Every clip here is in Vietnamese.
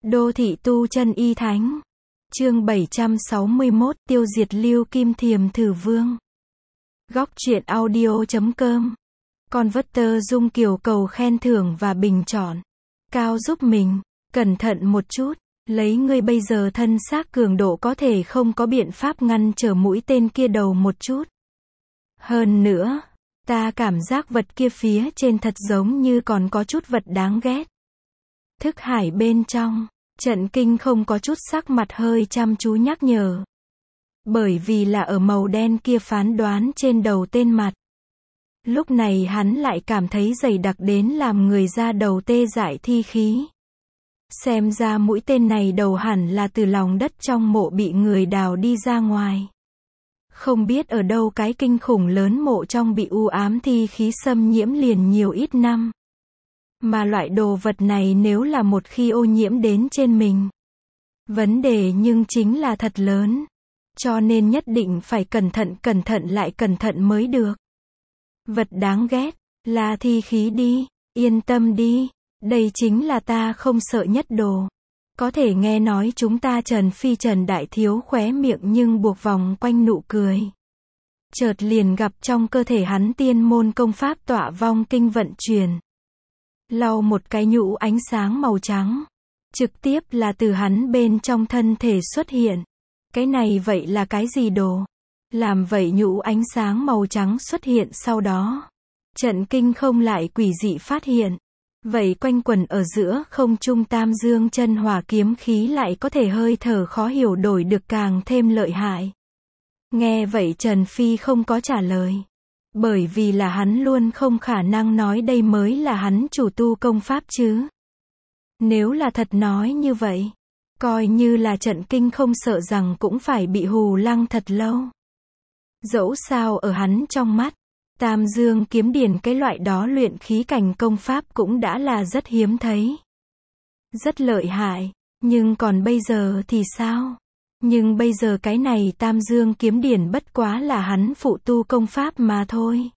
Đô thị tu chân y thánh. Chương 761 tiêu diệt Lưu Kim Thiềm Thử Vương. Góc truyện audio.com. Converter Dung Kiều cầu khen thưởng và bình chọn. Cao giúp mình, cẩn thận một chút, lấy ngươi bây giờ thân xác cường độ có thể không có biện pháp ngăn trở mũi tên kia đầu một chút. Hơn nữa, ta cảm giác vật kia phía trên thật giống như còn có chút vật đáng ghét. Thức hải bên trong, Trận Kinh không có chút sắc mặt hơi chăm chú nhắc nhở. Bởi vì là ở màu đen kia phán đoán trên đầu tên mặt. Lúc này hắn lại cảm thấy dày đặc đến làm người ra đầu tê dại thi khí. Xem ra mũi tên này đầu hẳn là từ lòng đất trong mộ bị người đào đi ra ngoài. Không biết ở đâu cái kinh khủng lớn mộ trong bị u ám thi khí xâm nhiễm liền nhiều ít năm. Mà loại đồ vật này nếu là một khi ô nhiễm đến trên mình. Vấn đề nhưng chính là thật lớn. Cho nên nhất định phải cẩn thận lại cẩn thận mới được. Vật đáng ghét, là thi khí đi, yên tâm đi, đây chính là ta không sợ nhất đồ. Có thể nghe nói chúng ta Trần Đại Thiếu khóe miệng nhưng buộc vòng quanh nụ cười. Chợt liền gặp trong cơ thể hắn tiên môn công pháp Tọa Vong Kinh vận chuyển. Lau một cái nhũ ánh sáng màu trắng. Trực tiếp là từ hắn bên trong thân thể xuất hiện. Cái này vậy là cái gì đồ? Làm vậy nhũ ánh sáng màu trắng xuất hiện sau đó. Trận Kinh không lại quỷ dị phát hiện. Vậy quanh quẩn ở giữa không trung tam dương chân hỏa kiếm khí lại có thể hơi thở khó hiểu đổi được càng thêm lợi hại. Nghe vậy Trần Phi không có trả lời. Bởi vì là hắn luôn không khả năng nói đây mới là hắn chủ tu công pháp chứ. Nếu là thật nói như vậy, coi như là Trận Kinh không sợ rằng cũng phải bị hù lăng thật lâu. Dẫu sao ở hắn trong mắt, Tam Dương kiếm điển cái loại đó luyện khí cảnh công pháp cũng đã là rất hiếm thấy. Rất lợi hại, nhưng còn bây giờ thì sao? Nhưng bây giờ cái này Tam Dương kiếm điển bất quá là hắn phụ tu công pháp mà thôi.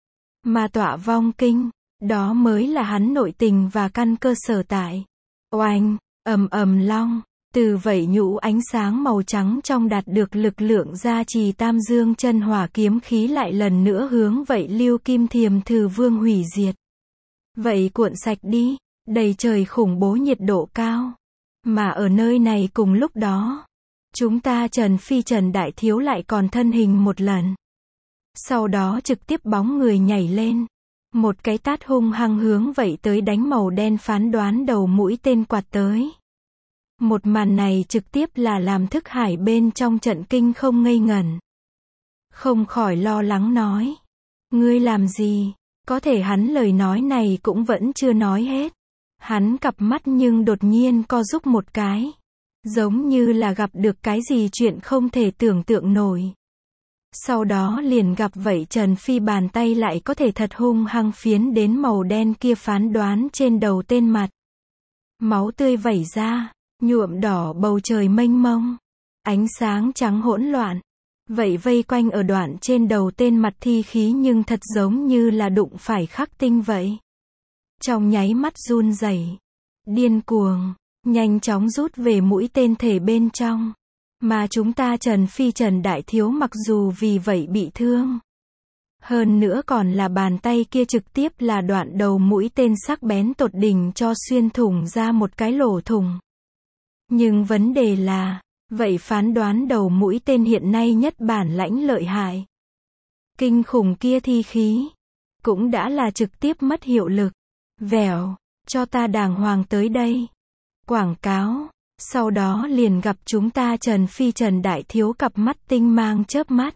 Mà Tọa Vong Kinh, đó mới là hắn nội tình và căn cơ sở tại. Oanh, ầm long, từ vậy nhũ ánh sáng màu trắng trong đạt được lực lượng gia trì tam dương chân hỏa kiếm khí lại lần nữa hướng vậy Lưu Kim Thiềm Thử Vương hủy diệt. Vậy cuộn sạch đi, đầy trời khủng bố nhiệt độ cao. Mà ở nơi này cùng lúc đó, chúng ta Trần Đại Thiếu lại còn thân hình một lần. Sau đó trực tiếp bóng người nhảy lên. Một cái tát hung hăng hướng vậy tới đánh màu đen phán đoán đầu mũi tên quạt tới. Một màn này trực tiếp là làm thức hải bên trong Trận Kinh không ngây ngẩn. Không khỏi lo lắng nói. Ngươi làm gì? Có thể hắn lời nói này cũng vẫn chưa nói hết. Hắn cặp mắt nhưng đột nhiên co rúm một cái. Giống như là gặp được cái gì chuyện không thể tưởng tượng nổi. Sau đó liền gặp vậy Trần Phi bàn tay lại có thể thật hung hăng phiến đến màu đen kia phán đoán trên đầu tên mặt. Máu tươi vẩy ra, nhuộm đỏ bầu trời mênh mông. Ánh sáng trắng hỗn loạn. Vậy vây quanh ở đoạn trên đầu tên mặt thi khí nhưng thật giống như là đụng phải khắc tinh vậy. Trong nháy mắt run rẩy, điên cuồng, nhanh chóng rút về mũi tên thể bên trong. Mà chúng ta Trần Đại Thiếu mặc dù vì vậy bị thương. Hơn nữa còn là bàn tay kia trực tiếp là đoạn đầu mũi tên sắc bén tột đỉnh cho xuyên thủng ra một cái lỗ thủng. Nhưng vấn đề là, vậy phán đoán đầu mũi tên hiện nay nhất bản lãnh lợi hại. Kinh khủng kia thi khí, cũng đã là trực tiếp mất hiệu lực. Vèo, cho ta đàng hoàng tới đây. Quảng cáo. Sau đó liền gặp chúng ta Trần Đại Thiếu cặp mắt tinh mang chớp mắt.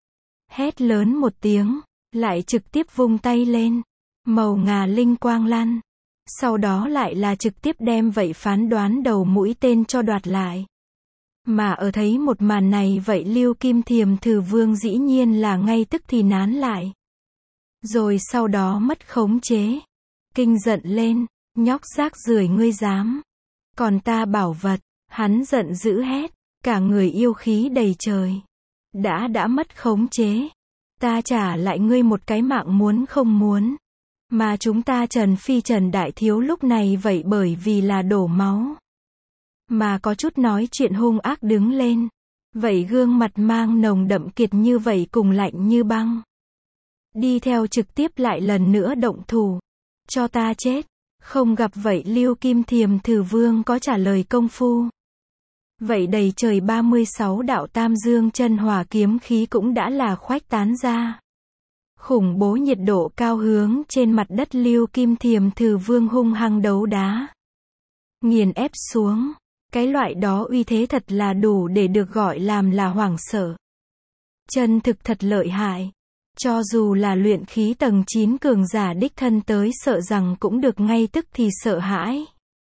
Hét lớn một tiếng, lại trực tiếp vung tay lên. Màu ngà linh quang lăn. Sau đó lại là trực tiếp đem vậy phán đoán đầu mũi tên cho đoạt lại. Mà ở thấy một màn này vậy Lưu Kim Thiềm Thử Vương dĩ nhiên là ngay tức thì nán lại. Rồi sau đó mất khống chế. Kinh giận lên, nhóc rác rưởi ngươi dám. Còn ta bảo vật, hắn giận dữ hét, cả người yêu khí đầy trời. Đã mất khống chế. Ta trả lại ngươi một cái mạng muốn không muốn. Mà chúng ta Trần Đại Thiếu lúc này vậy bởi vì là đổ máu. mà có chút nói chuyện hung ác đứng lên. Vậy gương mặt mang nồng đậm kiệt như vậy cùng lạnh như băng. Đi theo trực tiếp lại lần nữa động thủ. Cho ta chết. Không gặp vậy Lưu Kim Thiềm Thử Vương có trả lời công phu. Vậy đầy trời 36 đạo tam dương chân hỏa kiếm khí cũng đã là khoách tán ra. Khủng bố nhiệt độ cao hướng trên mặt đất Lưu Kim Thiềm Thử Vương hung hăng đấu đá. Nghiền ép xuống. Cái loại đó uy thế thật là đủ để được gọi làm là hoảng sợ. Chân thực thật lợi hại. Cho dù là luyện khí tầng 9 cường giả đích thân tới sợ rằng cũng được ngay tức thì sợ hãi.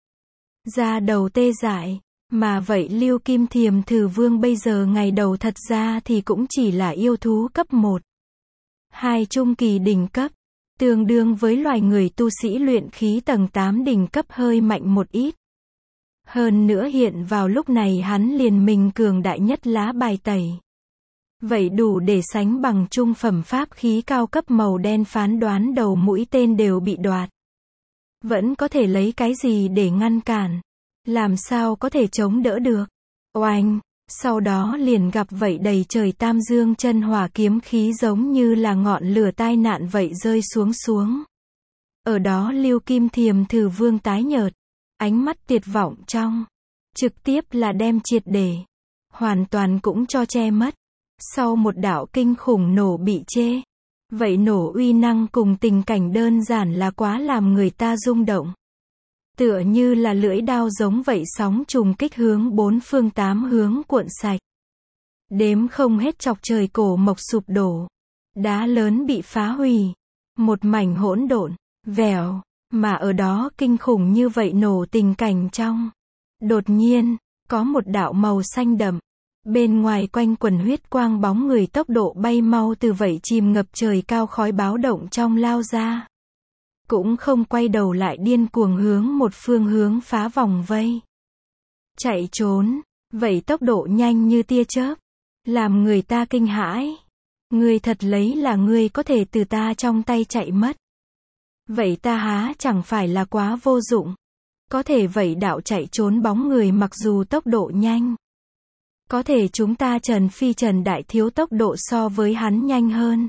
Da đầu tê dại. Mà vậy Lưu Kim Thiềm Thử Vương bây giờ ngày đầu thật ra thì cũng chỉ là yêu thú cấp 1. 2 trung kỳ đỉnh cấp. Tương đương với loài người tu sĩ luyện khí tầng 8 đỉnh cấp hơi mạnh một ít. Hơn nữa hiện vào lúc này hắn liền mình cường đại nhất lá bài tẩy. Vậy đủ để sánh bằng trung phẩm pháp khí cao cấp màu đen phán đoán đầu mũi tên đều bị đoạt. Vẫn có thể lấy cái gì để ngăn cản? Làm sao có thể chống đỡ được? Oanh! Sau đó liền gặp vậy đầy trời tam dương chân hỏa kiếm khí giống như là ngọn lửa tai nạn vậy rơi xuống. Ở đó Lưu Kim Thiềm Thử Vương tái nhợt. Ánh mắt tuyệt vọng trong. Trực tiếp là đem triệt để. Hoàn toàn cũng cho che mất. Sau một đạo kinh khủng nổ bị chê. Vậy nổ uy năng cùng tình cảnh đơn giản là quá làm người ta rung động. Tựa như là lưỡi đao giống vậy sóng trùng kích hướng bốn phương tám hướng cuộn sạch. Đếm không hết chọc trời cổ mộc sụp đổ. Đá lớn bị phá hủy. Một mảnh hỗn độn, vèo. Mà ở đó kinh khủng như vậy nổ tình cảnh trong. Đột nhiên, có một đạo màu xanh đậm. Bên ngoài quanh quần huyết quang bóng người tốc độ bay mau từ vậy chìm ngập trời cao khói báo động trong lao ra. Cũng không quay đầu lại điên cuồng hướng một phương hướng phá vòng vây. Chạy trốn, vậy tốc độ nhanh như tia chớp. Làm người ta kinh hãi. Người thật lấy là người có thể từ ta trong tay chạy mất. Vậy ta há chẳng phải là quá vô dụng. Có thể vậy đạo chạy trốn bóng người mặc dù tốc độ nhanh. Có thể chúng ta Trần Phi Trần Đại Thiếu tốc độ so với hắn nhanh hơn.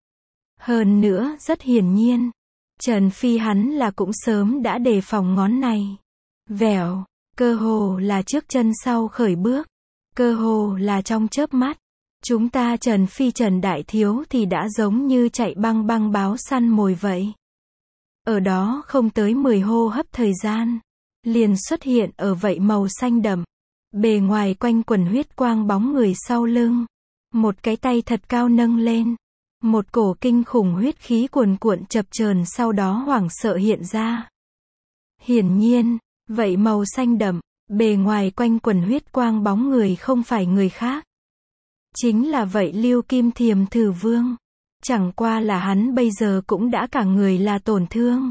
Hơn nữa, rất hiển nhiên. Trần Phi hắn là cũng sớm đã đề phòng ngón này. Vèo, cơ hồ là trước chân sau khởi bước. Cơ hồ là trong chớp mắt. Chúng ta Trần Phi Trần Đại Thiếu thì đã giống như chạy băng băng báo săn mồi vậy. Ở đó không tới 10 hô hấp thời gian. Liền xuất hiện ở vậy màu xanh đậm. Bề ngoài quanh quần huyết quang bóng người sau lưng. Một cái tay thật cao nâng lên. Một cổ kinh khủng huyết khí cuồn cuộn chập chờn sau đó hoảng sợ hiện ra. Hiển nhiên, vậy màu xanh đậm, bề ngoài quanh quần huyết quang bóng người không phải người khác. Chính là vậy Lưu Kim Thiềm Thử Vương. Chẳng qua là hắn bây giờ cũng đã cả người là tổn thương.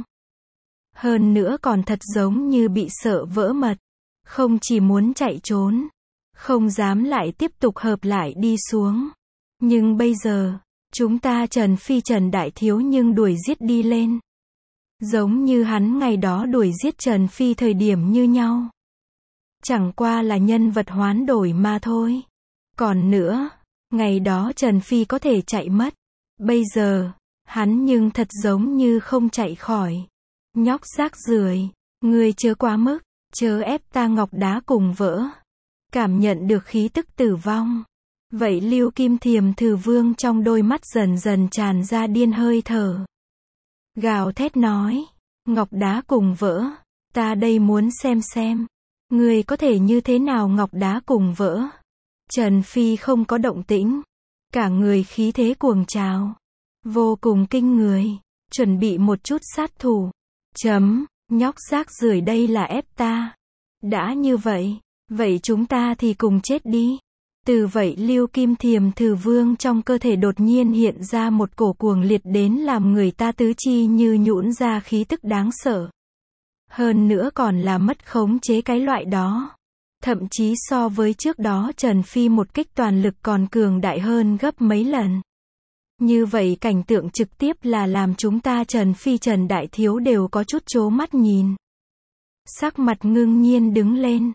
Hơn nữa còn thật giống như bị sợ vỡ mật. Không chỉ muốn chạy trốn. Không dám lại tiếp tục hợp lại đi xuống. Nhưng bây giờ, chúng ta Trần Phi Trần Đại Thiếu nhưng đuổi giết đi lên. Giống như hắn ngày đó đuổi giết Trần Phi thời điểm như nhau. Chẳng qua là nhân vật hoán đổi mà thôi. Còn nữa, ngày đó Trần Phi có thể chạy mất. Bây giờ, hắn nhưng thật giống như không chạy khỏi. Nhóc rác rưởi, ngươi chớ quá mức, chớ ép ta ngọc đá cùng vỡ. Cảm nhận được khí tức tử vong. Vậy Lưu Kim Thiềm Thử Vương trong đôi mắt dần dần tràn ra điên hơi thở. Gào thét nói, ngọc đá cùng vỡ, ta đây muốn xem. Ngươi có thể như thế nào ngọc đá cùng vỡ. Trần Phi không có động tĩnh. Cả người khí thế cuồng trào. Vô cùng kinh người. Chuẩn bị một chút sát thủ. Nhóc rác rưởi đây là ép ta. Đã như vậy. Vậy chúng ta thì cùng chết đi. Từ vậy Lưu Kim Thiềm Thử Vương trong cơ thể đột nhiên hiện ra một cổ cuồng liệt đến làm người ta tứ chi như nhũn ra khí tức đáng sợ. Hơn nữa còn là mất khống chế cái loại đó. Thậm chí so với trước đó Trần Phi một kích toàn lực còn cường đại hơn gấp mấy lần. Như vậy cảnh tượng trực tiếp là làm chúng ta Trần Phi Trần Đại Thiếu đều có chút trố mắt nhìn. Sắc mặt ngưng nhiên đứng lên.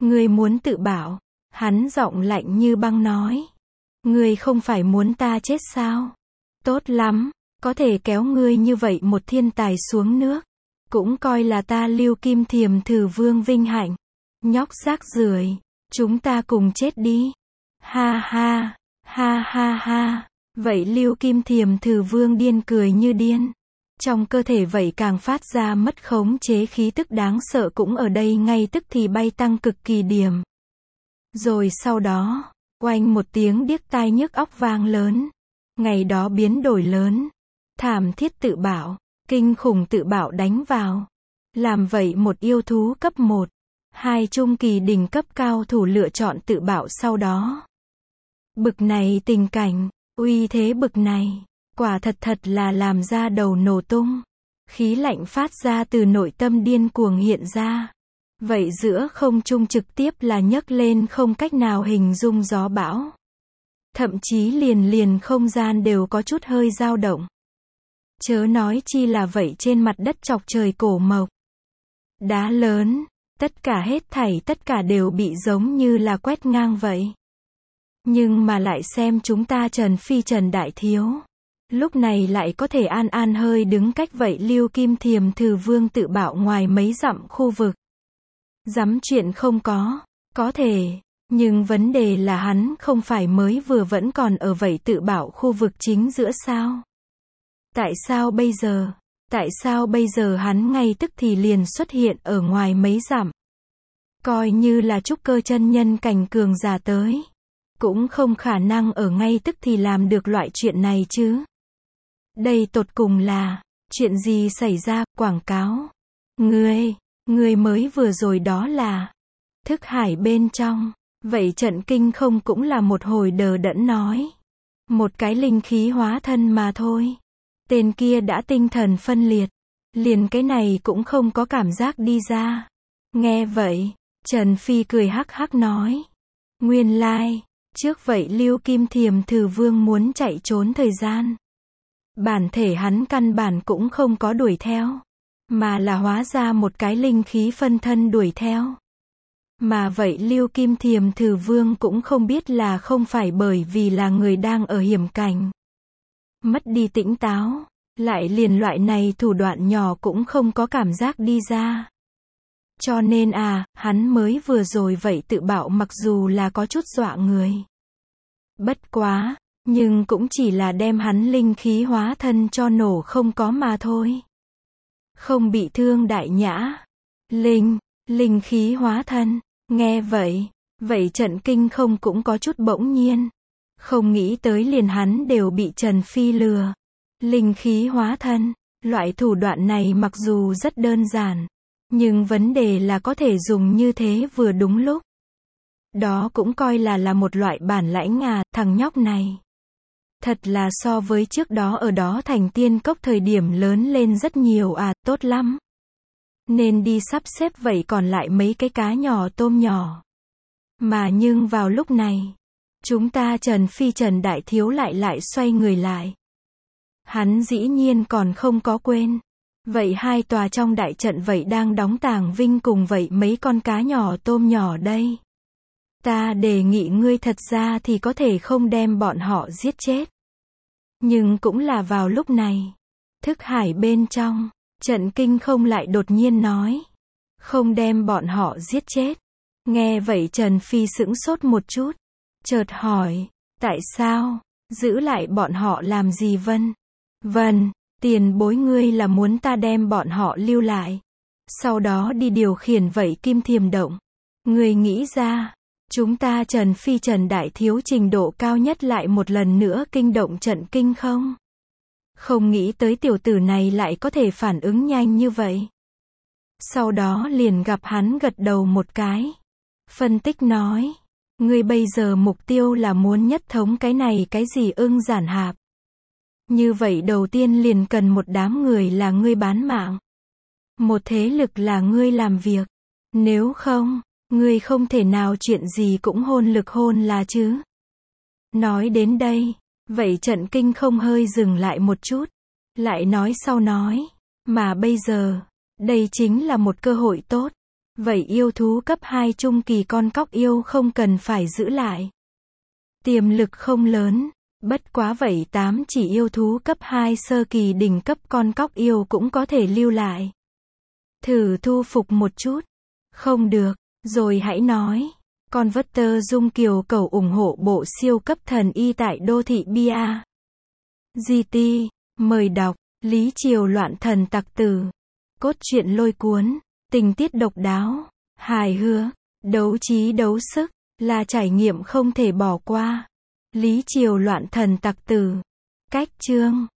Ngươi muốn tự bảo. Hắn giọng lạnh như băng nói. Ngươi không phải muốn ta chết sao? Tốt lắm, có thể kéo ngươi như vậy một thiên tài xuống nước. Cũng coi là ta Lưu Kim Thiềm Thử Vương vinh hạnh. Nhóc rác rưởi, chúng ta cùng chết đi. Ha ha, ha ha ha. Vậy Lưu Kim Thiềm Thử Vương điên cười như điên. Trong cơ thể vậy càng phát ra mất khống chế khí tức đáng sợ cũng ở đây ngay tức thì bay tăng cực kỳ điểm. Rồi sau đó, oanh một tiếng điếc tai nhức óc vang lớn. Ngày đó biến đổi lớn. Thảm thiết tự bảo, kinh khủng tự bảo đánh vào. Làm vậy một yêu thú cấp 1, 2 trung kỳ đỉnh cấp cao thủ lựa chọn tự bảo sau đó. Bực này tình cảnh, uy thế bực này, quả thật là làm ra đầu nổ tung. Khí lạnh phát ra từ nội tâm điên cuồng hiện ra. Vậy giữa không trung trực tiếp là nhấc lên không cách nào hình dung gió bão. Thậm chí liền không gian đều có chút hơi dao động. Chớ nói chi là vậy trên mặt đất chọc trời cổ mộc. Đá lớn, tất cả đều bị giống như là quét ngang vậy. Nhưng mà lại xem chúng ta Trần Phi Trần Đại Thiếu. Lúc này lại có thể an hơi đứng cách vậy Lưu Kim Thiềm Thử Vương tự bảo ngoài mấy dặm khu vực. Dám chuyện không có thể, nhưng vấn đề là hắn không phải mới vừa vẫn còn ở vậy tự bảo khu vực chính giữa sao? Tại sao bây giờ hắn ngay tức thì liền xuất hiện ở ngoài mấy dặm? Coi như là trúc cơ chân nhân cảnh cường giả tới. Cũng không khả năng ở ngay tức thì làm được loại chuyện này chứ. Đây tột cùng là, chuyện gì xảy ra, quảng cáo. Ngươi mới vừa rồi đó là, thức hải bên trong, vậy trận kinh không cũng là một hồi đờ đẫn nói. Một cái linh khí hóa thân mà thôi. Tên kia đã tinh thần phân liệt, liền cái này cũng không có cảm giác đi ra. Nghe vậy, Trần Phi cười hắc hắc nói. Nguyên lai, trước vậy Lưu Kim Thiềm Thử Vương muốn chạy trốn thời gian. Bản thể hắn căn bản cũng không có đuổi theo, mà là hóa ra một cái linh khí phân thân đuổi theo. Mà vậy Lưu Kim Thiềm Thử Vương cũng không biết là không phải bởi vì là người đang ở hiểm cảnh. Mất đi tỉnh táo, lại liền loại này thủ đoạn nhỏ cũng không có cảm giác đi ra. Cho nên hắn mới vừa rồi vậy tự bảo mặc dù là có chút dọa người. Bất quá, nhưng cũng chỉ là đem hắn linh khí hóa thân cho nổ không có mà thôi. Không bị thương đại nhã. Linh khí hóa thân, nghe vậy trận kinh không cũng có chút bỗng nhiên. Không nghĩ tới liền hắn đều bị Trần Phi lừa. Linh khí hóa thân, loại thủ đoạn này mặc dù rất đơn giản, nhưng vấn đề là có thể dùng như thế vừa đúng lúc. Đó cũng coi là một loại bản lãnh thằng nhóc này. Thật là so với trước đó ở đó thành tiên cốc thời điểm lớn lên rất nhiều tốt lắm. Nên đi sắp xếp vậy còn lại mấy cái cá nhỏ tôm nhỏ. Mà nhưng vào lúc này, chúng ta Trần Phi Trần Đại Thiếu lại xoay người lại. Hắn dĩ nhiên còn không có quên. Vậy hai tòa trong đại trận vậy đang đóng tàng vinh cùng vậy mấy con cá nhỏ tôm nhỏ đây. Ta đề nghị ngươi thật ra thì có thể không đem bọn họ giết chết. Nhưng cũng là vào lúc này, thức hải bên trong, trận kinh không lại đột nhiên nói. Không đem bọn họ giết chết. Nghe vậy Trần Phi sững sốt một chút. Chợt hỏi, tại sao, giữ lại bọn họ làm gì Vân, tiền bối ngươi là muốn ta đem bọn họ lưu lại. Sau đó đi điều khiển vậy Kim Thiềm Động. Ngươi nghĩ ra, chúng ta Trần Phi Trần Đại Thiếu trình độ cao nhất lại một lần nữa kinh động trận kinh không? Không nghĩ tới tiểu tử này lại có thể phản ứng nhanh như vậy. Sau đó liền gặp hắn gật đầu một cái. Phân tích nói, ngươi bây giờ mục tiêu là muốn nhất thống cái này cái gì ưng giản hạp. Như vậy đầu tiên liền cần một đám người là ngươi bán mạng. Một thế lực là ngươi làm việc. Nếu không, ngươi không thể nào chuyện gì cũng hôn lực hôn là chứ. Nói đến đây, vậy trận kinh không hơi dừng lại một chút. Lại nói sau nói, mà bây giờ, đây chính là một cơ hội tốt. Vậy yêu thú cấp 2 trung kỳ con cóc yêu không cần phải giữ lại. Tiềm lực không lớn. Bất quá vậy 8 chỉ yêu thú cấp 2 sơ kỳ đỉnh cấp con cóc yêu cũng có thể lưu lại. Thử thu phục một chút. Không được, rồi hãy nói. Converter Dung Kiều Cầu ủng hộ bộ siêu cấp thần y tại đô thị Bia. GT, mời đọc, Lý Triều loạn thần tặc tử. Cốt truyện lôi cuốn, tình tiết độc đáo, hài hước, đấu trí đấu sức, là trải nghiệm không thể bỏ qua. Lý Triều loạn thần tặc tử. Cách chương